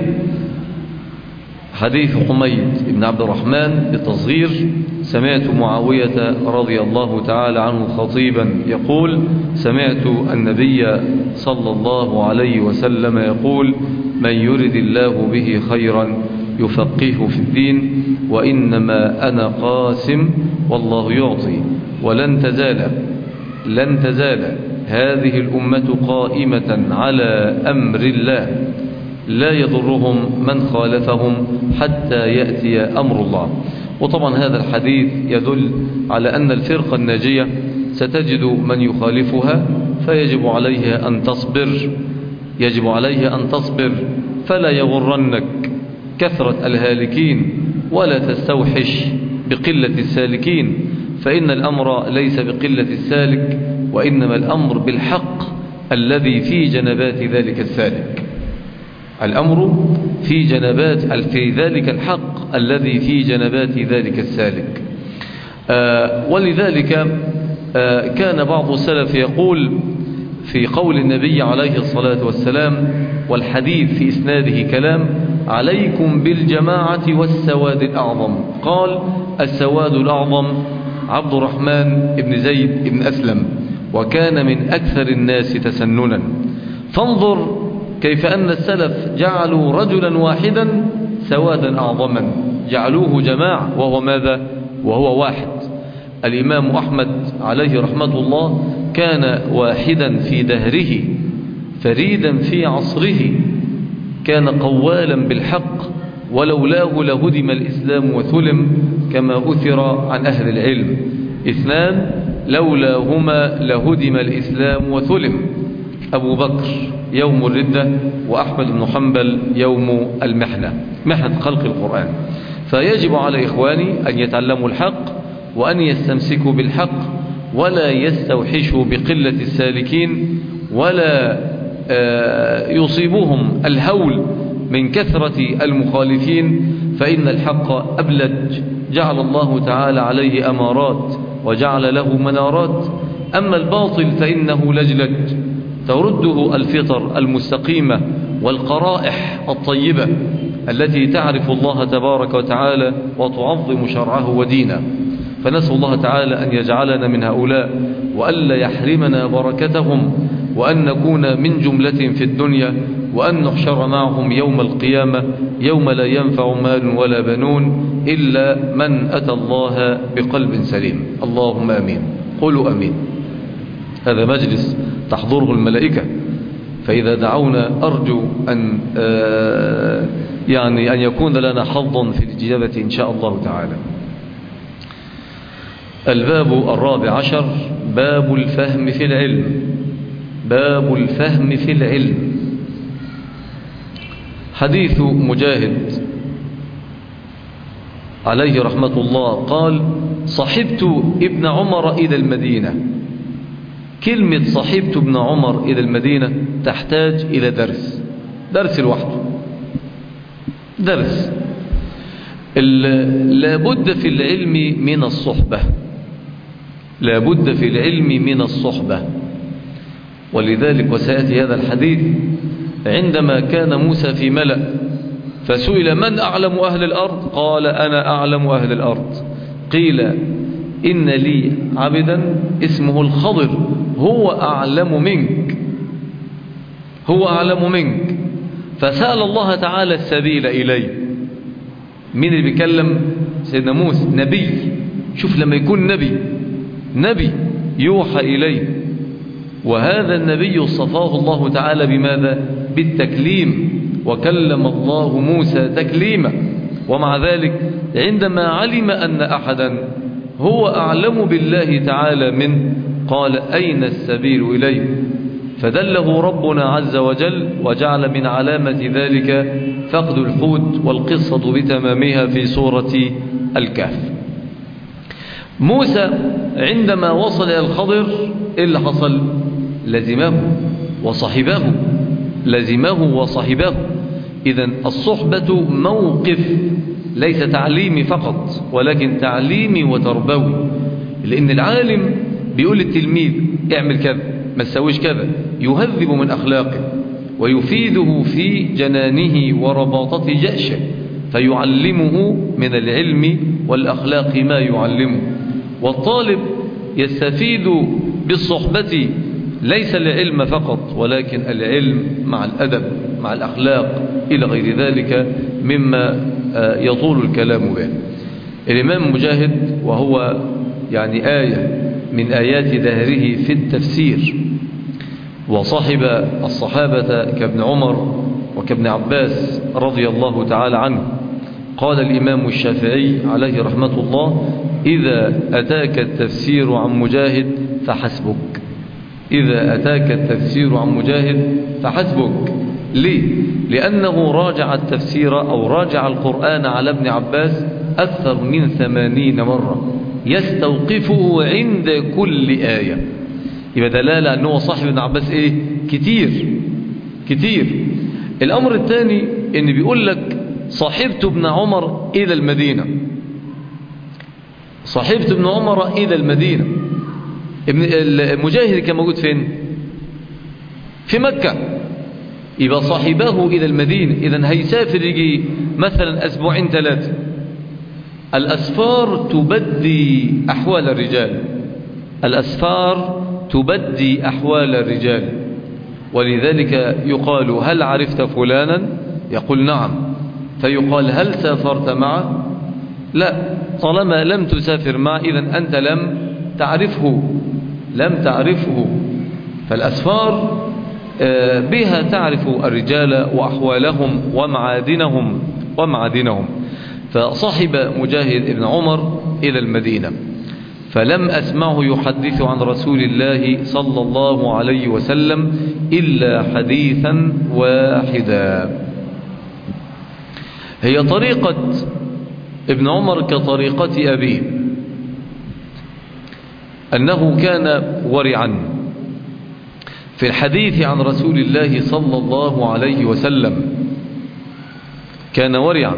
حديث حميد بن عبد الرحمن بالتصغير: سمعت معاوية رضي الله تعالى عنه خطيبا يقول: سمعت النبي صلى الله عليه وسلم يقول: من يرد الله به خيرا يفقهه في الدين، وإنما أنا قاسم والله يعطي، ولن تزال لن تزال هذه الأمة قائمة على أمر الله لا يضرهم من خالفهم حتى يأتي أمر الله. وطبعا هذا الحديث يدل على أن الفرقة الناجية ستجد من يخالفها، فيجب عليها أن تصبر يجب عليها أن تصبر فلا يغرنك كثرة الهالكين، ولا تستوحش بقلة السالكين، فإن الأمر ليس بقلة السالك، وإنما الأمر بالحق الذي في جنبات ذلك السالك. الأمر في جنبات في ذلك الحق الذي في جنبات ذلك السالك. آه ولذلك آه كان بعض السلف يقول في قول النبي عليه الصلاة والسلام، والحديث في إسناده كلام: عليكم بالجماعة والسواد الأعظم. قال: السواد الأعظم عبد الرحمن بن زيد بن أسلم، وكان من أكثر الناس تسننا. فانظر كيف أن السلف جعلوا رجلا واحدا سوادا أعظما، جعلوه جماعة، وهو ماذا؟ وهو واحد. الإمام أحمد عليه رحمة الله كان واحدا في دهره، فريدا في عصره، كان قوالا بالحق، ولولاه لهدم الإسلام وثلم، كما أثر عن أهل العلم: اثنان لولاهما لهدم الإسلام وثلم، أبو بكر يوم الردة، وأحمد بن حنبل يوم المحنة، محنة خلق القرآن. فيجب على إخواني أن يتعلموا الحق، وأن يستمسكوا بالحق، ولا يستوحش بقلة السالكين، ولا يصيبهم الهول من كثرة المخالفين، فإن الحق أبلج جعل الله تعالى عليه أمارات وجعل له منارات. أما الباطل فإنه لجلج ترده الفطر المستقيمة والقرائح الطيبة التي تعرف الله تبارك وتعالى وتعظم شرعه ودينه. فنسأل الله تعالى أن يجعلنا من هؤلاء، وألا يحرمنا بركتهم، وأن نكون من جملة في الدنيا، وأن نحشر معهم يوم القيامة يوم لا ينفع مال ولا بنون إلا من أتى الله بقلب سليم. اللهم آمين. قولوا آمين. هذا مجلس تحضره الملائكة، فإذا دعونا أرجو أن يعني أن يكون لنا حظا في الإجابة إن شاء الله تعالى. الباب الرابع عشر، باب الفهم في العلم. باب الفهم في العلم. حديث مجاهد عليه رحمة الله قال: صحبت ابن عمر إلى المدينة. كلمة صحبت ابن عمر إلى المدينة تحتاج إلى درس، درس لوحده، درس. لابد في العلم من الصحبة، لابد في العلم من الصحبة. ولذلك وسيأتي هذا الحديث عندما كان موسى في ملأ فسئل: من أعلم أهل الأرض؟ قال: أنا أعلم أهل الأرض. قيل: إن لي عبدا اسمه الخضر هو أعلم منك، هو أعلم منك. فسأل الله تعالى السبيل إليه. مين اللي بيكلم؟ سيدنا موسى، نبي. شوف لما يكون نبي، نبي يوحى إليه، وهذا النبي اصطفاه الله تعالى بماذا؟ بالتكليم، وكلم الله موسى تكليما. ومع ذلك عندما علم أن أحدا هو أعلم بالله تعالى منه قال: أين السبيل إليه؟ فدله ربنا عز وجل، وجعل من علامة ذلك فقد الحوت، والقصة بتمامها في سورة الكهف. موسى عندما وصل إلى الخضر إيه اللي حصل؟ لزمه وصحبه، لزمه وصحبه. إذن الصحبة موقف ليس تعليمي فقط، ولكن تعليمي وتربوي. لأن العالم بيقول للتلميذ: اعمل كذا، ما تسويش كذا، يهذب من أخلاقه ويفيده في جنانه ورباطة جأشه، فيعلمه من العلم والأخلاق ما يعلمه. والطالب يستفيد بالصحبة ليس العلم فقط، ولكن العلم مع الأدب مع الأخلاق إلى غير ذلك مما يطول الكلام به. الإمام مجاهد وهو يعني آية من آيات دهره في التفسير، وصاحب الصحابة كابن عمر وكابن عباس رضي الله تعالى عنه. قال الإمام الشافعي عليه رحمة الله: إذا أتاك التفسير عن مجاهد فحسبك. إذا أتاك التفسير عن مجاهد فحسبك. ليه؟ لأنه راجع التفسير أو راجع القرآن على ابن عباس أكثر من ثمانين مرة، يستوقفه عند كل آية. يبقى دلالة أنه صاحب ابن عباس إيه؟ كتير كتير. الأمر الثاني إن بيقول لك: صاحبت ابن عمر إلى المدينة. صاحبت ابن عمر إلى المدينة. المجاهد كان موجود فين؟ في مكة. يبقى صاحبه إلى المدينة، إذن هيسافر يجي مثلا أسبوعين ثلاثة. الأسفار تبدي أحوال الرجال، الأسفار تبدي أحوال الرجال. ولذلك يقال: هل عرفت فلانا؟ يقول: نعم. فيقال: هل سافرت معه؟ لا. طالما لم تسافر معه إذن أنت لم تعرفه، لم تعرفه. فالأسفار بها تعرف الرجال وأحوالهم ومعادنهم ومعادنهم. فصحب مجاهد ابن عمر إلى المدينة، فلم أسمعه يحدث عن رسول الله صلى الله عليه وسلم إلا حديثا واحدا. هي طريقة ابن عمر كطريقة أبيه. أنه كان ورعا في الحديث عن رسول الله صلى الله عليه وسلم، كان ورعا.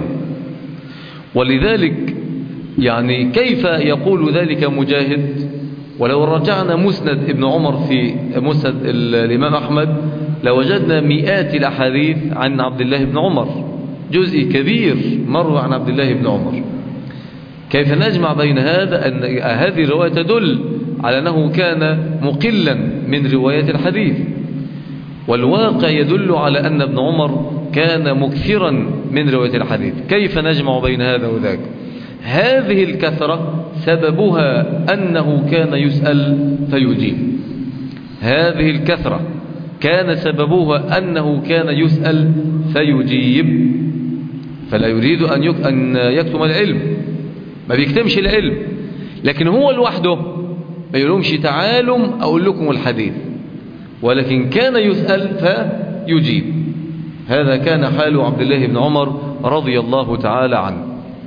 ولذلك يعني كيف يقول ذلك مجاهد؟ ولو رجعنا مسند ابن عمر في مسند الإمام أحمد لوجدنا مئات الأحاديث عن عبد الله بن عمر، جزء كبير مر عن عبد الله بن عمر. كيف نجمع بين هذا؟ أن هذه الرواية تدل على أنه كان مقلا من رواية الحديث، والواقع يدل على أن ابن عمر كان مكثرا من رواية الحديث. كيف نجمع بين هذا وذاك؟ هذه الكثرة سببها أنه كان يسأل فيجيب. هذه الكثرة كان سببها أنه كان يسأل فيجيب، فلا يريد أن يكتم العلم، ما بيكتمش العلم، لكن هو لوحده ما يقولهمش تعالوا أقول لكم الحديث، ولكن كان يسأل فيجيب. هذا كان حال عبد الله بن عمر رضي الله تعالى عنه.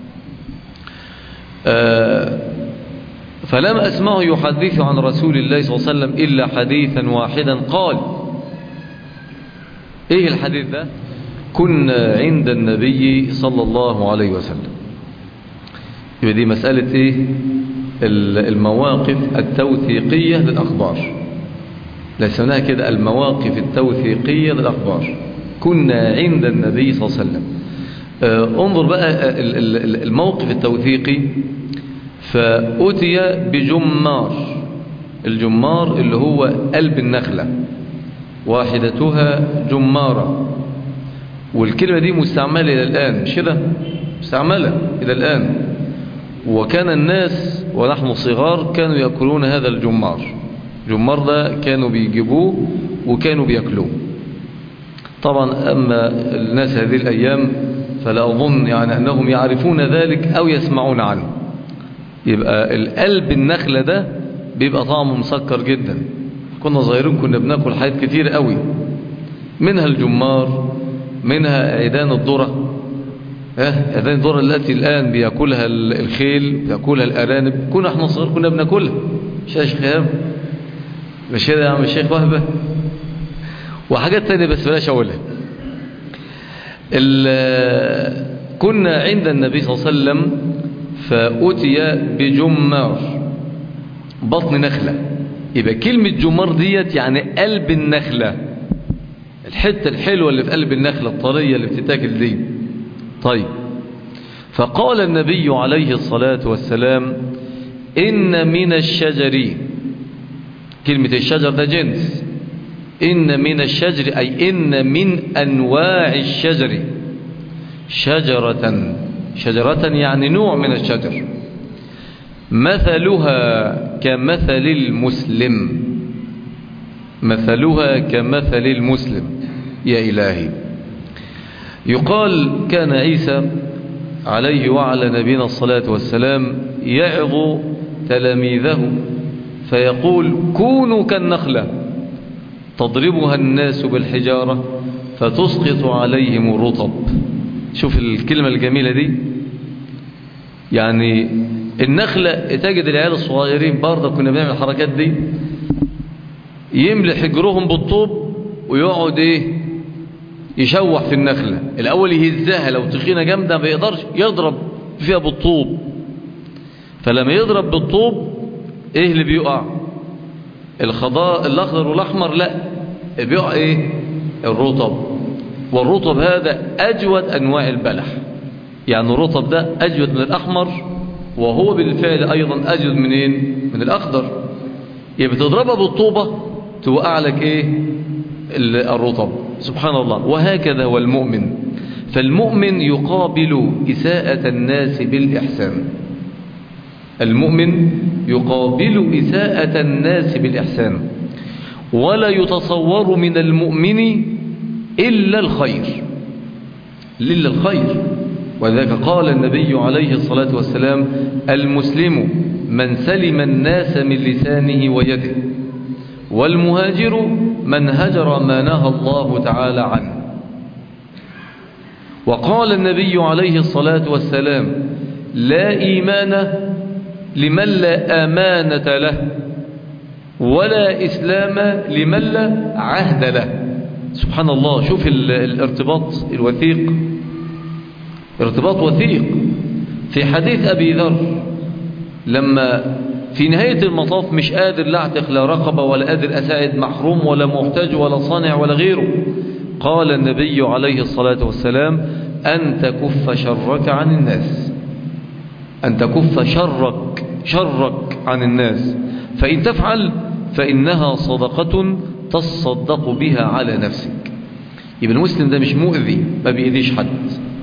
آه فلم أسمعه يحدث عن رسول الله صلى الله عليه وسلم إلا حديثا واحدا قال. إيه الحديث ده؟ كنا عند النبي صلى الله عليه وسلم. يبقى دي مسألة إيه؟ المواقف التوثيقية للأخبار، لسناها كده المواقف التوثيقية للأخبار. كنا عند النبي صلى الله عليه وسلم. آه انظر بقى الموقف التوثيقي. فأتي بجمار، الجمار اللي هو قلب النخلة، واحدتها جمارة، والكلمة دي مستعملة إلى الآن، مش كده؟ مستعملة إلى الآن. وكان الناس ونحن صغار كانوا يأكلون هذا الجمار. الجمار ده كانوا بيجيبوه وكانوا بيأكلوه. طبعا أما الناس هذه الأيام فلا أظن يعني أنهم يعرفون ذلك أو يسمعون عنه. يبقى القلب النخلة ده بيبقى طعمه مسكر جدا. كنا صغيرين كنا بناكل حاجات كتير قوي، منها الجمار، منها عيدان الذرة. اه عيدان الذرة التي الآن بيأكلها الخيل، بيأكلها الأرانب، كنا احنا صغير كنا بناكلها. مش يا شيخ إيهاب؟ مش كده يا عم الشيخ وهبة؟ وحاجات تانية بس بلاش أقولها. كنا عند النبي صلى الله عليه وسلم فأتي بجمار، بطن نخلة. يبقى كلمة جمار ديت يعني قلب النخلة، الحتة الحلوة اللي في قلب النخلة الطرية اللي بتتاكل دي. طيب، فقال النبي عليه الصلاة والسلام إن من الشجر، كلمة الشجر ده جنس، إن من الشجر أي إن من أنواع الشجر شجرة، شجرة يعني نوع من الشجر، مثلها كمثل المسلم، مثلها كمثل المسلم. يا إلهي. يقال كان عيسى عليه وعلى نبينا الصلاة والسلام يعظ تلاميذه فيقول كونوا كالنخلة تضربها الناس بالحجارة فتسقط عليهم الرطب. شوف الكلمة الجميلة دي. يعني النخلة تجد العيال الصغيرين برضه كنا بنعمل الحركات دي، يملي حجرهم بالطوب ويقعد ايه يشوح في النخلة. الأول يهزها، لو تخينة جامدة ما يقدرش يضرب فيها بالطوب، فلما يضرب بالطوب ايه اللي بيقع؟ الخضار الأخضر والأحمر؟ لا، بيقع ايه؟ الرطب. والرطب هذا أجود أنواع البلح، يعني الرطب ده أجود من الأحمر، وهو بالفعل أيضا أجود منين؟ من الأخضر. يبقى تضربها بالطوبة توقع لك ايه؟ الرطب. سبحان الله. وهكذا هو المؤمن. فالمؤمن يقابل إساءة الناس بالإحسان، المؤمن يقابل إساءة الناس بالإحسان، ولا يتصور من المؤمن إلا الخير، إلا الخير. وذلك قال النبي عليه الصلاة والسلام المسلم من سلم الناس من لسانه ويده، والمهاجر من هجر ما نهى الله تعالى عنه. وقال النبي عليه الصلاة والسلام لا إيمان لمن لا أمانة له، ولا إسلام لمن لا عهد له. سبحان الله، شوف الارتباط الوثيق، ارتباط وثيق. في حديث أبي ذر لما في نهاية المطاف مش قادر لا اعتق لا رقبة ولا قادر أساعد محروم ولا محتاج ولا صانع ولا غيره، قال النبي عليه الصلاة والسلام: أن تكف شرك عن الناس، أن تكف شرك شرك عن الناس، فإن تفعل فإنها صدقة تصدق بها على نفسك. يبقى المسلم ده مش مؤذي، ما بيأذيش حد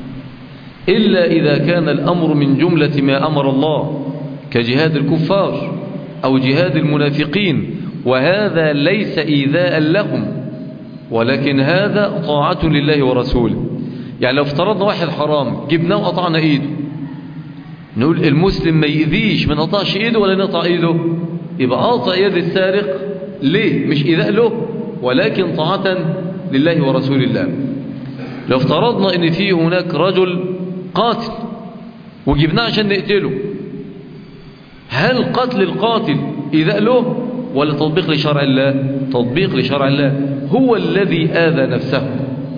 إلا إذا كان الأمر من جملة ما أمر الله، كجهاد الكفار أو جهاد المنافقين، وهذا ليس إيذاء لهم، ولكن هذا طاعة لله ورسوله. يعني لو افترضنا واحد حرام جبناه وقطعنا إيده، نقول المسلم ما يأذيش، ما نقطعش إيده ولا نقطع إيده، يبقى قاطع يد السارق ليه؟ مش إيذاء له، ولكن طاعة لله ورسول الله. لو افترضنا ان في هناك رجل قاتل وجبناه عشان نقتله، هل قتل القاتل إيذاء له ولا تطبيق لشرع الله؟ تطبيق لشرع الله. هو الذي آذى نفسه،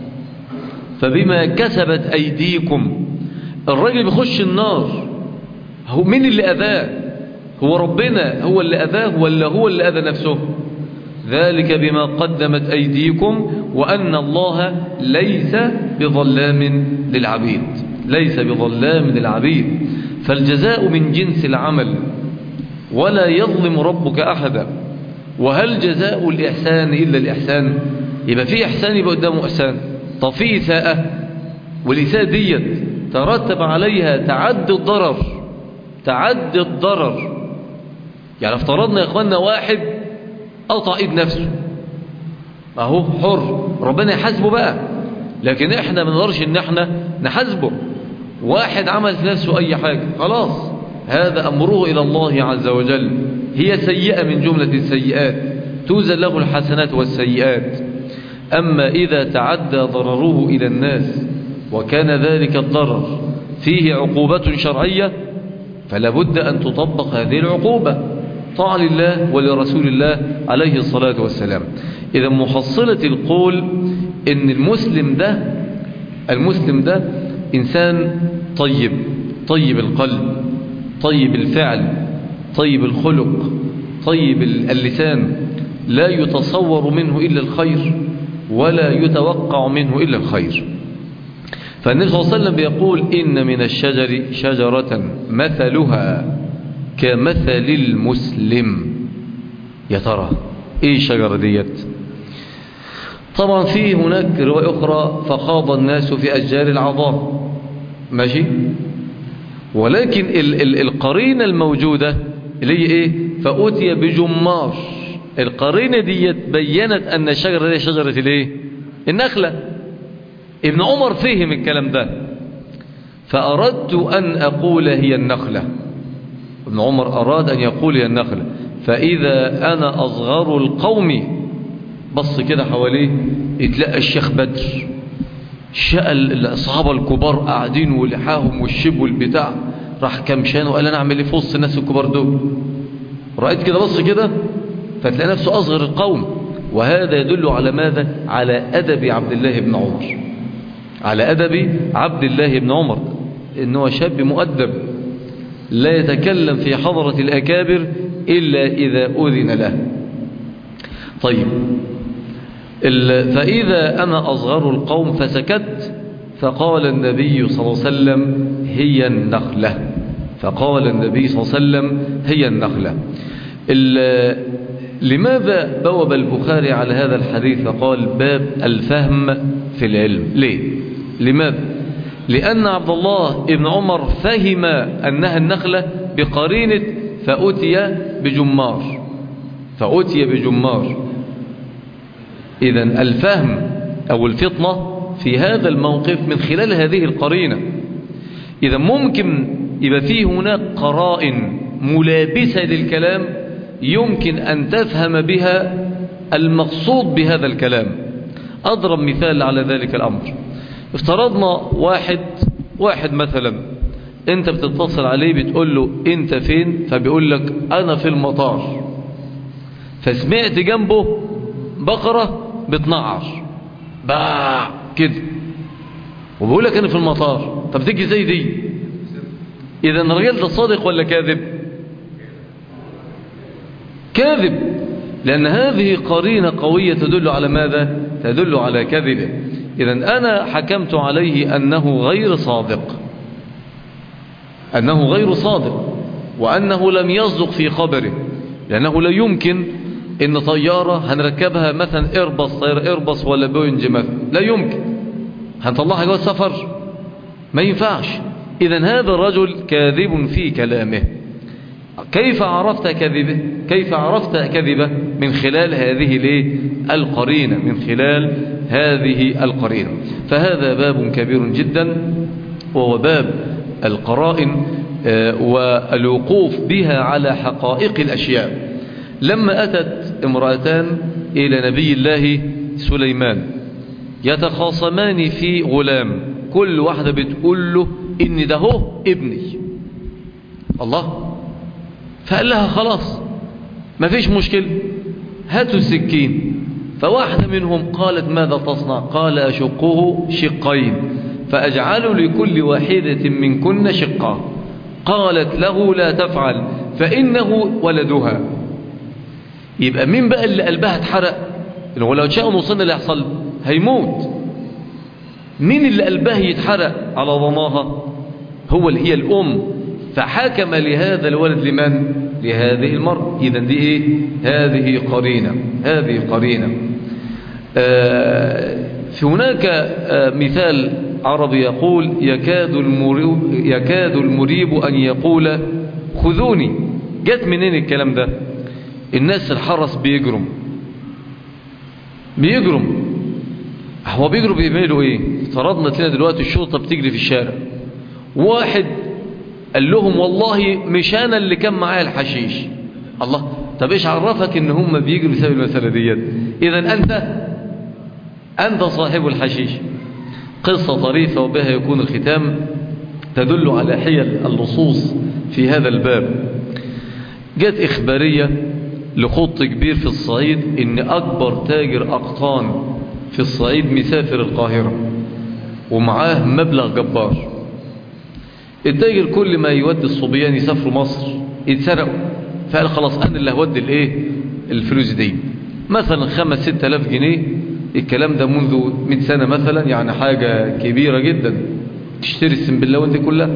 فبما كسبت أيديكم. الراجل بيخش النار، هو مين اللي أذاه؟ هو ربنا هو اللي أذاه ولا هو اللي أذى نفسه؟ ذلك بما قدمت أيديكم وأن الله ليس بظلام للعبيد، ليس بظلام للعبيد. فالجزاء من جنس العمل ولا يظلم ربك أحدا. وهل جزاء الإحسان إلا الإحسان؟ يبقى في إحسان يبقى قدامه إحسان. طب في إساءة، والإساءة ديت ترتب عليها تعدي الضرر، تعدي الضرر. يعني افترضنا يا إخواننا واحد قطع إيد نفسه، أهو حر، ربنا يحاسبه بقى، لكن إحنا ما نقدرش إن إحنا نحاسبه. واحد عمل في نفسه أي حاجة، خلاص هذا أمره إلى الله عز وجل، هي سيئة من جملة السيئات، توزن له الحسنات والسيئات. أما إذا تعدى ضرره إلى الناس وكان ذلك الضرر فيه عقوبة شرعية، فلا بد أن تطبق هذه العقوبة طاعة لله ولرسول الله عليه الصلاة والسلام. إذا محصلة القول إن المسلم ده المسلم ده إنسان طيب، طيب القلب، طيب الفعل، طيب الخلق، طيب اللسان، لا يتصور منه إلا الخير ولا يتوقع منه إلا الخير. فالنبي صلى الله عليه وسلم بيقول: إن من الشجر شجرة مثلها كمثل المسلم. يا ترى ايه الشجرة ديت؟ طبعا في هناك رواية أخرى: فخاض الناس في أشجار العظام، ماشي، ولكن ال ال القرينة الموجودة اللي هي ايه؟ فأتي بجمار. القرينة ديت بيّنت أن الشجرة دي شجرة الايه؟ النخلة. ابن عمر فهم الكلام ده، فأردت أن أقول هي النخلة. ابن عمر أراد أن يقول هي النخلة، فإذا أنا أصغر القوم، بص كده حواليه يتلقى الشيخ بدر، شقل الأصحاب الكبار قاعدين ولحاهم والشب والبتاع، راح كمشان وقال: أنا أعمل إيه في وسط الناس الكبار دول؟ رأيت كده، بص كده، فتلاقي نفسه أصغر القوم. وهذا يدل على ماذا؟ على أدب عبد الله بن عمر، على أدب عبد الله بن عمر، إنه شاب مؤدب لا يتكلم في حضرة الأكابر إلا إذا أذن له. طيب، فإذا أنا أصغر القوم فسكت، فقال النبي صلى الله عليه وسلم: هي النخلة. فقال النبي صلى الله عليه وسلم: هي النخلة. لماذا بوب البخاري على هذا الحديث فقال: باب الفهم في العلم؟ ليه؟ لماذا؟ لأن عبد الله بن عمر فهم أنها النخلة بقرينة فأتي بجمار، فأتي بجمار. إذن الفهم أو الفطنة في هذا الموقف من خلال هذه القرينة. إذا ممكن يبقى فيه هناك قرائن ملابسة للكلام يمكن أن تفهم بها المقصود بهذا الكلام. أضرب مثال على ذلك الأمر: افترضنا واحد واحد مثلا انت بتتصل عليه بتقول له: انت فين؟ فبيقول لك: انا في المطار. فسمعت جنبه بقرة بتنعر باع كده، وبقول لك انا في المطار. طب تيجي زي دي؟ اذا الراجل ده صادق ولا كاذب؟ كاذب، لان هذه قرينة قوية تدل على ماذا؟ تدل على كذبه. اذا انا حكمت عليه انه غير صادق، انه غير صادق، وانه لم يصدق في خبره، لانه لا يمكن ان طيارة هنركبها مثلا ايرباص، طيارة ايرباص ولا بوينج مثلا، لا يمكن هنطلعها جوه السفر، ما ينفعش. اذا هذا الرجل كاذب في كلامه. كيف عرفت كذبه؟ كيف عرفت كذبه؟ من خلال هذه الايه؟ القرينة، من خلال هذه القرينة. فهذا باب كبير جدا، وهو باب القرائن والوقوف بها على حقائق الأشياء. لما أتت امرأتان إلى نبي الله سليمان يتخاصمان في غلام، كل واحدة بتقول له إن ده هو ابني. الله، فقال لها خلاص ما فيش مشكلة، هاتوا السكين. فواحدة منهم قالت ماذا تصنع؟ قال أشقه شقين فأجعل لكل واحدة منكن شقا. قالت له لا تفعل فإنه ولدها. يبقى مين بقى اللي قلبها اتحرق؟ ولو شاء نوصلنا اللي يحصل هيموت. مين اللي قلبها يتحرق على ضماها؟ هو اللي هي الأم. فحكم لهذا الولد لمن؟ لهذه المرأة. إذا دي إيه؟ هذه قرينة، هذه قرينة. آه في هناك آه مثال عربي يقول يكاد المريب, يكاد المريب أن يقول خذوني. جت منين الكلام ده؟ الناس الحرس بيجرم بيجرم هو بيجروا بيعملوا ايه؟ افترضنا لنا دلوقتي الشرطة بتجري في الشارع، واحد قال لهم والله مش انا اللي كان معايا الحشيش. الله، طب ايش عرفك ان هم بيجروا بسبب المسألة ديت؟ اذا انت انت صاحب الحشيش. قصة طريفة وبها يكون الختام، تدل على حيل اللصوص في هذا الباب. جت إخبارية لخط كبير في الصعيد إن أكبر تاجر أقطان في الصعيد مسافر القاهرة ومعاه مبلغ جبار. التاجر كل ما يودي الصبيان يسافروا مصر يتسرقوا، فقال خلاص أنا اللي هودي الإيه؟ الفلوس دي، مثلا خمس ست آلاف جنيه. الكلام ده منذ مئة سنة مثلا، يعني حاجة كبيرة جدا تشتري السنبلاوين دي كلها.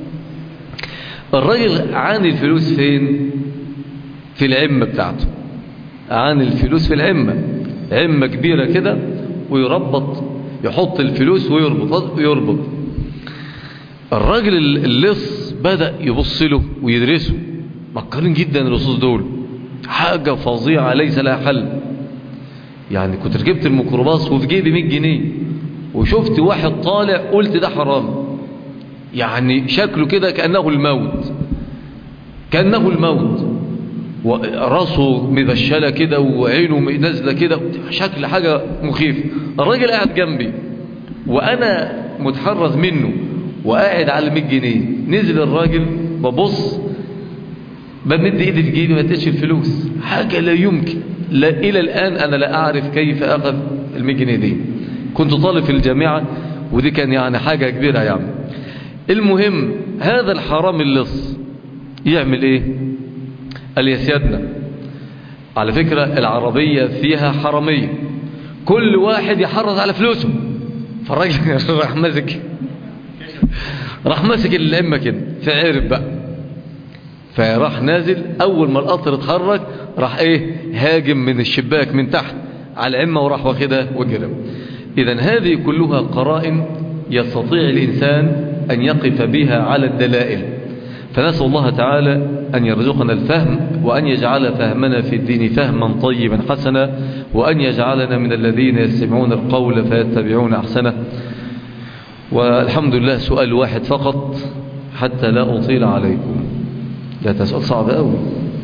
الراجل عاني الفلوس فين؟ في العمة بتاعته. عاني الفلوس في العمة، عمة كبيرة كده، ويربط يحط الفلوس ويربط ويربط. الراجل اللص بدأ يبص له ويدرسه، مكرين جدا اللصوص دول، حاجة فظيعة ليس لها حل. يعني كنت ركبت الميكروباص وفي جيبي مية جنيه وشفت واحد طالع قلت ده حرام، يعني شكله كده كأنه الموت، كأنه الموت، وراسه مبشلة كده وعينه نازلة كده، شكل حاجة مخيف. الراجل قاعد جنبي وأنا متحرز منه وقاعد على مية جنيه. نزل الراجل ببص بمد ايدي في جيبي ما تقش الفلوس، حاجة لا يمكن. لا إلى الآن أنا لا أعرف كيف أخذ المية جنيه دي. كنت طالب في الجامعة ودي كان يعني حاجة كبيرة يعني. المهم هذا الحرام اللص يعمل ايه؟ قال يا سيادنا على فكرة العربية فيها حرامية، كل واحد يحرز على فلوسه. فالراجل راح ماسك راح ماسك الأمة كده فعرف بقى، فراح نازل. أول ما القطر اتحرك راح ايه؟ هاجم من الشباك من تحت على الأمة وراح واخدها وجرب. إذن هذه كلها قرائن يستطيع الإنسان أن يقف بها على الدلائل. فنسأل الله تعالى أن يرزقنا الفهم، وأن يجعل فهمنا في الدين فهما طيبا حسنا، وأن يجعلنا من الذين يستمعون القول فيتبعون أحسنه. والحمد لله سؤال واحد فقط حتى لا أطيل عليكم. لا تسأل صعب أوي،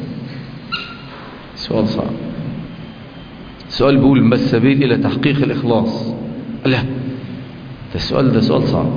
سؤال صعب. سؤال بيقول ما السبيل إلى تحقيق الإخلاص؟ لا ده السؤال ده سؤال صعب.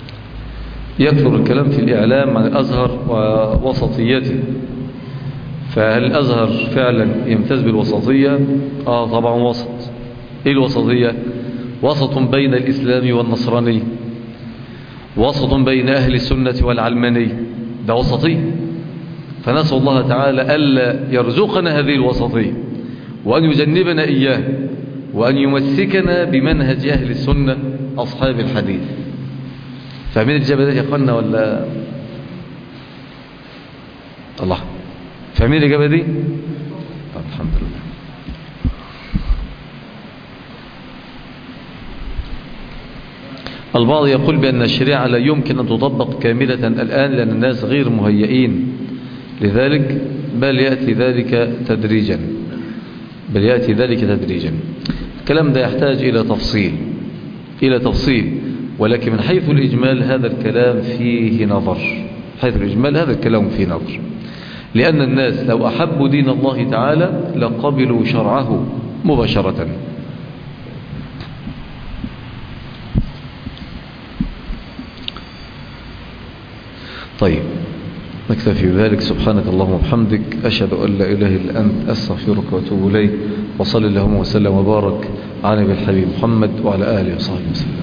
يكثر الكلام في الإعلام عن الأزهر ووسطيته، فهل الأزهر فعلا يمتاز بالوسطية؟ آه طبعا وسط. إيه الوسطية؟ وسط بين الإسلام والنصراني، وسط بين أهل السنة والعلماني، ده وسطية. فنسأل الله تعالى ألا يرزقنا هذه الوسطية، وأن يجنبنا إياه، وأن يمسكنا بمنهج أهل السنة أصحاب الحديث. فمن الجبلات يا أخوانا ولا الله؟ فاهمين الإجابة دي؟ طب الحمد لله. البعض يقول بأن الشريعة لا يمكن أن تطبق كاملة الآن لأن الناس غير مهيئين لذلك، بل يأتي ذلك تدريجا بل يأتي ذلك تدريجا. الكلام ده يحتاج إلى تفصيل إلى تفصيل ولكن من حيث الإجمال هذا الكلام فيه نظر. حيث الإجمال هذا الكلام فيه نظر، لأن الناس لو أحبوا دين الله تعالى لقبلوا شرعه مباشرة. طيب نكتفي بذلك. سبحانك اللهم وبحمدك، أشهد أن لا إله إلا أنت، أستغفرك وأتوب إليك. وصلى اللهم وسلم وبارك على نبي الحبيب محمد وعلى آله وصحبه وسلم.